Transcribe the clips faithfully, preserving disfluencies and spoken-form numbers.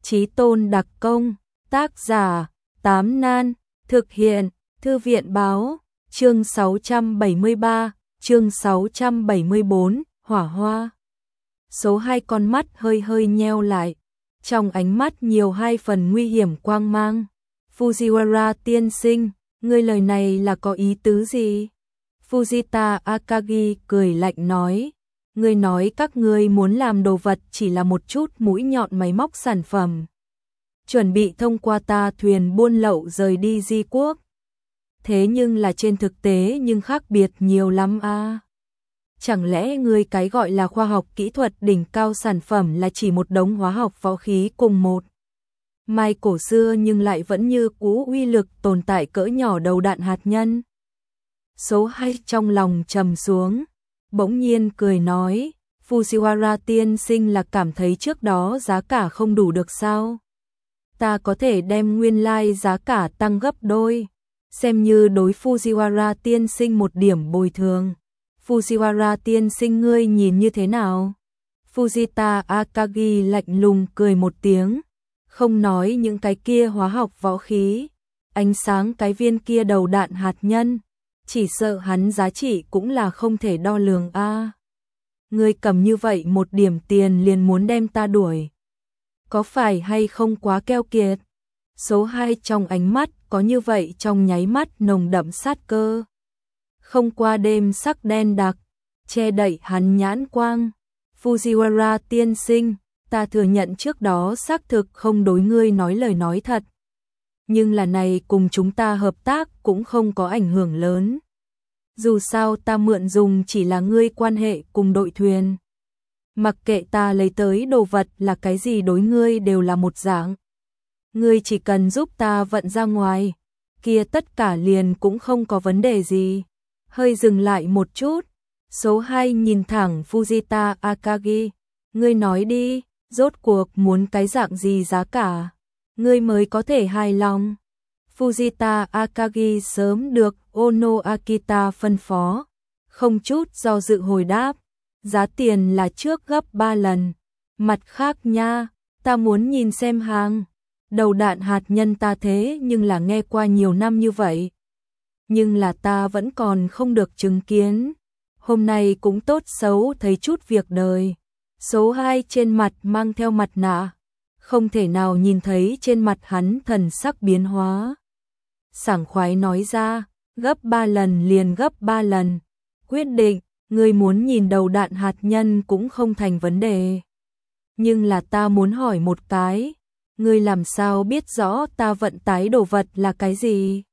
Chí tôn đặc công, tác giả, Tám Nan, thực hiện, Thư viện báo, chương sáu trăm bảy mươi ba, chương sáu trăm bảy mươi bốn, hỏa hoa. Số hai con mắt hơi hơi nheo lại, trong ánh mắt nhiều hai phần nguy hiểm quang mang. Fujiwara tiên sinh, ngươi lời này là có ý tứ gì? Fujita Akagi cười lạnh nói, ngươi nói các ngươi muốn làm đồ vật chỉ là một chút mũi nhọn máy móc sản phẩm, chuẩn bị thông qua ta thuyền buôn lậu rời đi Di quốc. Thế nhưng là trên thực tế nhưng khác biệt nhiều lắm a. À. Chẳng lẽ ngươi cái gọi là khoa học kỹ thuật đỉnh cao sản phẩm là chỉ một đống hóa học võ khí cùng một mai cổ xưa nhưng lại vẫn như cũ uy lực tồn tại cỡ nhỏ đầu đạn hạt nhân? Số hai trong lòng trầm xuống, bỗng nhiên cười nói, Fujiwara tiên sinh là cảm thấy trước đó giá cả không đủ được sao? Ta có thể đem nguyên lai like giá cả tăng gấp đôi, xem như đối Fujiwara tiên sinh một điểm bồi thường. Fujiwara tiên sinh ngươi nhìn như thế nào? Fujita Akagi lạnh lùng cười một tiếng, không nói những cái kia hóa học võ khí, ánh sáng cái viên kia đầu đạn hạt nhân, chỉ sợ hắn giá trị cũng là không thể đo lường a. À. Ngươi cầm như vậy một điểm tiền liền muốn đem ta đuổi, có phải hay không quá keo kiệt? Số hai trong ánh mắt có như vậy trong nháy mắt nồng đậm sát cơ. Không qua đêm sắc đen đặc, che đậy hắn nhãn quang. Fujiwara tiên sinh, ta thừa nhận trước đó xác thực không đối ngươi nói lời nói thật. Nhưng là này cùng chúng ta hợp tác cũng không có ảnh hưởng lớn. Dù sao ta mượn dùng chỉ là ngươi quan hệ cùng đội thuyền. Mặc kệ ta lấy tới đồ vật là cái gì đối ngươi đều là một dạng. Ngươi chỉ cần giúp ta vận ra ngoài, kia tất cả liền cũng không có vấn đề gì. Hơi dừng lại một chút, số hai nhìn thẳng Fujita Akagi, ngươi nói đi, rốt cuộc muốn cái dạng gì giá cả, ngươi mới có thể hài lòng. Fujita Akagi sớm được Ono Akita phân phó, không chút do dự hồi đáp, giá tiền là trước gấp ba lần. Mặt khác nha, ta muốn nhìn xem hàng đầu đạn hạt nhân ta thế nhưng là nghe qua nhiều năm như vậy. Nhưng là ta vẫn còn không được chứng kiến. Hôm nay cũng tốt xấu thấy chút việc đời. Số hai trên mặt mang theo mặt nạ, không thể nào nhìn thấy trên mặt hắn thần sắc biến hóa. Sảng khoái nói ra, gấp ba lần liền gấp ba lần. Quyết định, ngươi muốn nhìn đầu đạn hạt nhân cũng không thành vấn đề. Nhưng là ta muốn hỏi một cái, ngươi làm sao biết rõ ta vận tải đồ vật là cái gì?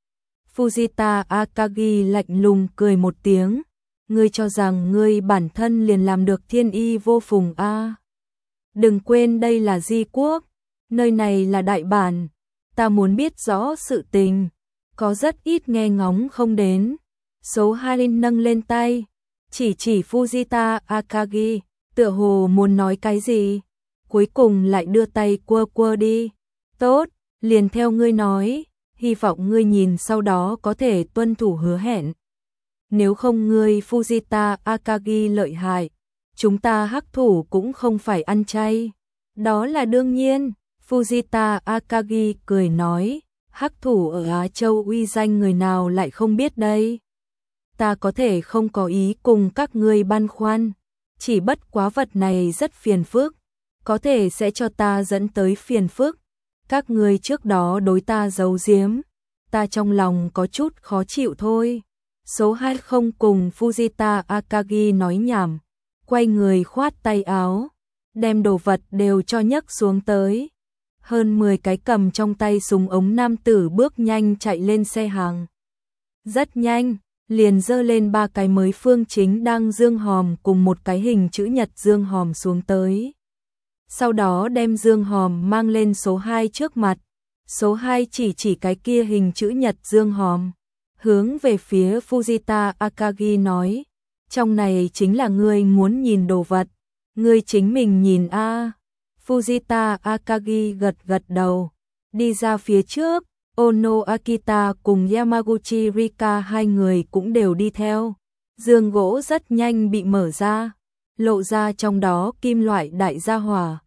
Fujita Akagi lạnh lùng cười một tiếng, ngươi cho rằng ngươi bản thân liền làm được thiên y vô phùng a? À. Đừng quên đây là Di quốc, nơi này là đại bản, ta muốn biết rõ sự tình, có rất ít nghe ngóng không đến. Số hai nâng lên tay, chỉ chỉ Fujita Akagi, tựa hồ muốn nói cái gì, cuối cùng lại đưa tay quơ quơ đi. Tốt, liền theo ngươi nói, hy vọng ngươi nhìn sau đó có thể tuân thủ hứa hẹn. Nếu không ngươi Fujita Akagi lợi hại, chúng ta hắc thủ cũng không phải ăn chay. Đó là đương nhiên, Fujita Akagi cười nói, hắc thủ ở Á Châu uy danh người nào lại không biết đây. Ta có thể không có ý cùng các ngươi băn khoăn, chỉ bất quá vật này rất phiền phức, có thể sẽ cho ta dẫn tới phiền phức. Các ngươi trước đó đối ta giấu giếm, ta trong lòng có chút khó chịu thôi. Số hai không cùng Fujita Akagi nói nhảm, quay người khoát tay áo, đem đồ vật đều cho nhấc xuống tới. Hơn mười cái cầm trong tay súng ống nam tử bước nhanh chạy lên xe hàng. Rất nhanh, liền dơ lên ba cái mới phương chính đang dương hòm cùng một cái hình chữ nhật dương hòm xuống tới. Sau đó đem dương hòm mang lên số hai trước mặt. Số hai chỉ chỉ cái kia hình chữ nhật dương hòm, hướng về phía Fujita Akagi nói, trong này chính là ngươi muốn nhìn đồ vật, ngươi chính mình nhìn a. À. Fujita Akagi gật gật đầu, đi ra phía trước, Ono Akita cùng Yamaguchi Rika hai người cũng đều đi theo. Dương gỗ rất nhanh bị mở ra, lộ ra trong đó kim loại đại gia hỏa.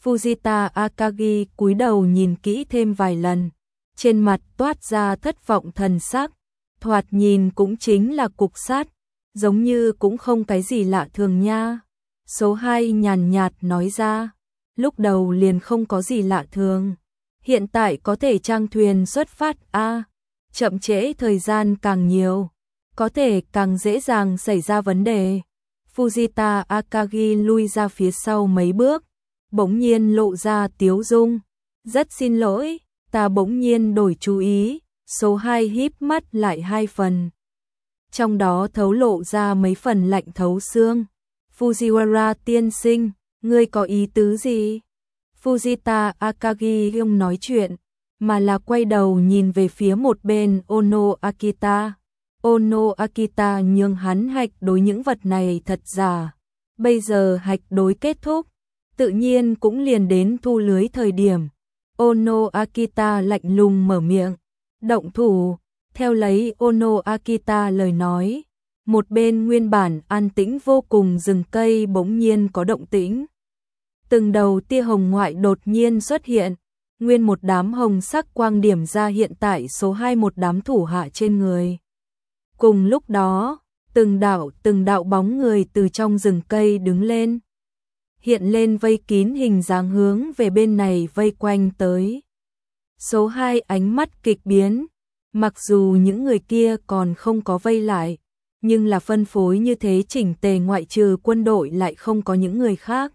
Fujita Akagi cúi đầu nhìn kỹ thêm vài lần, trên mặt toát ra thất vọng thần sắc, thoạt nhìn cũng chính là cục sắt, giống như cũng không cái gì lạ thường nha. Số hai nhàn nhạt nói ra, lúc đầu liền không có gì lạ thường, hiện tại có thể trang thuyền xuất phát a, à, chậm trễ thời gian càng nhiều, có thể càng dễ dàng xảy ra vấn đề. Fujita Akagi lui ra phía sau mấy bước, bỗng nhiên lộ ra tiếu dung, rất xin lỗi, ta bỗng nhiên đổi chú ý. Số hai híp mắt lại hai phần, trong đó thấu lộ ra mấy phần lạnh thấu xương. Fujiwara tiên sinh, ngươi có ý tứ gì? Fujita Akagi không nói chuyện, mà là quay đầu nhìn về phía một bên Ono Akita. Ono Akita nhường hắn hạch đối những vật này thật giả. Bây giờ hạch đối kết thúc, tự nhiên cũng liền đến thu lưới thời điểm. Ono Akita lạnh lùng mở miệng, động thủ. Theo lấy Ono Akita lời nói, một bên nguyên bản an tĩnh vô cùng rừng cây bỗng nhiên có động tĩnh. Từng đầu tia hồng ngoại đột nhiên xuất hiện, nguyên một đám hồng sắc quang điểm ra hiện tại số hai một đám thủ hạ trên người. Cùng lúc đó, từng đạo từng đạo bóng người từ trong rừng cây đứng lên, hiện lên vây kín hình dáng hướng về bên này vây quanh tới. Số hai ánh mắt kịch biến, mặc dù những người kia còn không có vây lại, nhưng là phân phối như thế chỉnh tề ngoại trừ quân đội lại không có những người khác.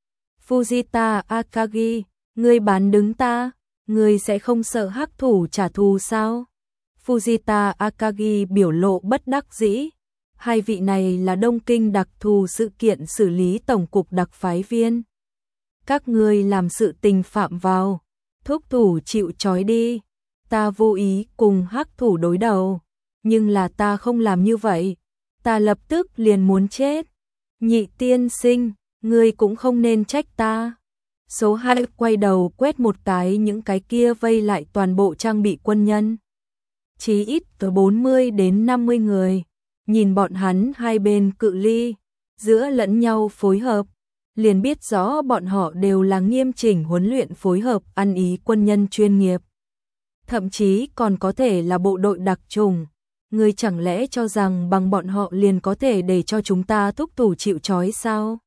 Fujita Akagi, ngươi bán đứng ta, ngươi sẽ không sợ hắc thủ trả thù sao? Fujita Akagi biểu lộ bất đắc dĩ. Hai vị này là Đông Kinh đặc thù sự kiện xử lý tổng cục đặc phái viên. Các ngươi làm sự tình phạm vào, thúc thủ chịu trói đi. Ta vô ý cùng hắc thủ đối đầu, nhưng là ta không làm như vậy, ta lập tức liền muốn chết. Nhị tiên sinh, ngươi cũng không nên trách ta. Số hai quay đầu quét một cái những cái kia vây lại toàn bộ trang bị quân nhân. Chí ít từ bốn mươi đến năm mươi người, nhìn bọn hắn hai bên cự ly, giữa lẫn nhau phối hợp, liền biết rõ bọn họ đều là nghiêm chỉnh huấn luyện phối hợp ăn ý quân nhân chuyên nghiệp. Thậm chí còn có thể là bộ đội đặc chủng. Ngươi chẳng lẽ cho rằng bằng bọn họ liền có thể để cho chúng ta thúc thủ chịu trói sao?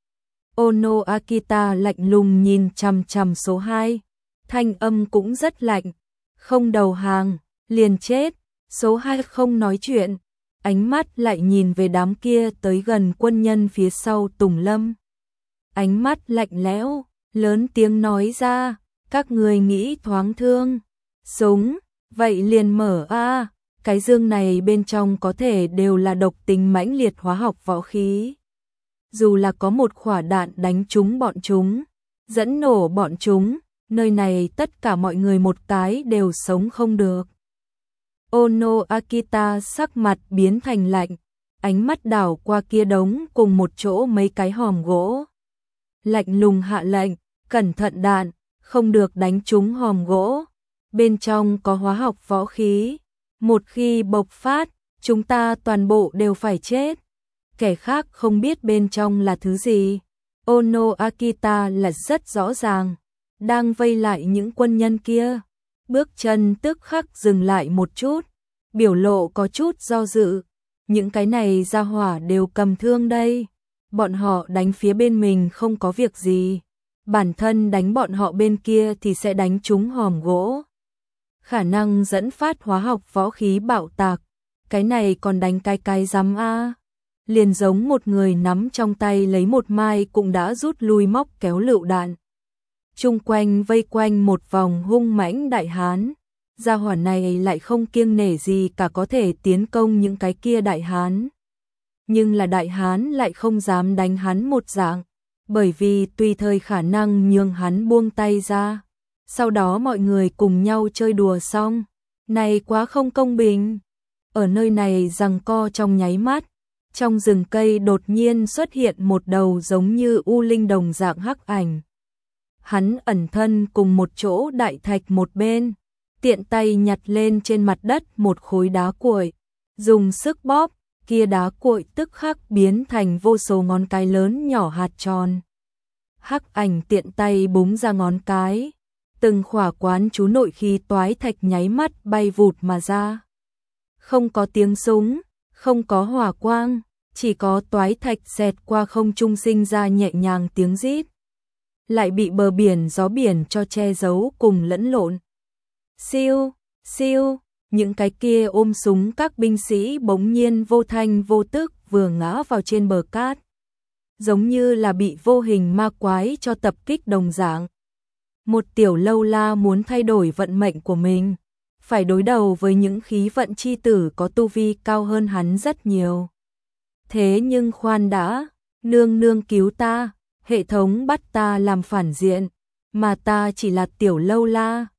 Ono Akita lạnh lùng nhìn chằm chằm số hai, thanh âm cũng rất lạnh, không đầu hàng, liền chết. Số hai không nói chuyện, ánh mắt lại nhìn về đám kia tới gần quân nhân phía sau Tùng Lâm. Ánh mắt lạnh lẽo, lớn tiếng nói ra, các người nghĩ thoáng thương. Súng, vậy liền mở a, à, cái dương này bên trong có thể đều là độc tính mãnh liệt hóa học võ khí. Dù là có một quả đạn đánh trúng bọn chúng, dẫn nổ bọn chúng, nơi này tất cả mọi người một cái đều sống không được. Ono Akita sắc mặt biến thành lạnh, ánh mắt đảo qua kia đống cùng một chỗ mấy cái hòm gỗ. Lạnh lùng hạ lệnh, cẩn thận đạn, không được đánh trúng hòm gỗ. Bên trong có hóa học võ khí, một khi bộc phát, chúng ta toàn bộ đều phải chết. Kẻ khác không biết bên trong là thứ gì. Ono Akita là rất rõ ràng, đang vây lại những quân nhân kia. Bước chân tức khắc dừng lại một chút, biểu lộ có chút do dự. Những cái này ra hỏa đều cầm thương đây. Bọn họ đánh phía bên mình không có việc gì, bản thân đánh bọn họ bên kia thì sẽ đánh trúng hòm gỗ. Khả năng dẫn phát hóa học võ khí bạo tạc, cái này còn đánh cái cái rắm a. Liền giống một người nắm trong tay lấy một mai cũng đã rút lui móc kéo lựu đạn. Chung quanh vây quanh một vòng hung mãnh đại hán, gia hỏa này lại không kiêng nể gì cả có thể tiến công những cái kia đại hán. Nhưng là đại hán lại không dám đánh hắn một dạng, bởi vì tùy thời khả năng nhường hắn buông tay ra. Sau đó mọi người cùng nhau chơi đùa xong, này quá không công bình. Ở nơi này giằng co trong nháy mắt, trong rừng cây đột nhiên xuất hiện một đầu giống như u linh đồng dạng hắc ảnh. Hắn ẩn thân cùng một chỗ đại thạch một bên, tiện tay nhặt lên trên mặt đất một khối đá cuội, dùng sức bóp, kia đá cuội tức khắc biến thành vô số ngón cái lớn nhỏ hạt tròn. Hắc ảnh tiện tay búng ra ngón cái, từng khỏa quán chú nội khí toái thạch nháy mắt bay vụt mà ra. Không có tiếng súng, không có hỏa quang, chỉ có toái thạch xẹt qua không trung sinh ra nhẹ nhàng tiếng rít. Lại bị bờ biển gió biển cho che giấu cùng lẫn lộn. Siêu, siêu, những cái kia ôm súng các binh sĩ bỗng nhiên vô thanh vô tức vừa ngã vào trên bờ cát. Giống như là bị vô hình ma quái cho tập kích đồng dạng. Một tiểu lâu la muốn thay đổi vận mệnh của mình, phải đối đầu với những khí vận chi tử có tu vi cao hơn hắn rất nhiều. Thế nhưng khoan đã, nương nương cứu ta, hệ thống bắt ta làm phản diện, mà ta chỉ là tiểu lâu la,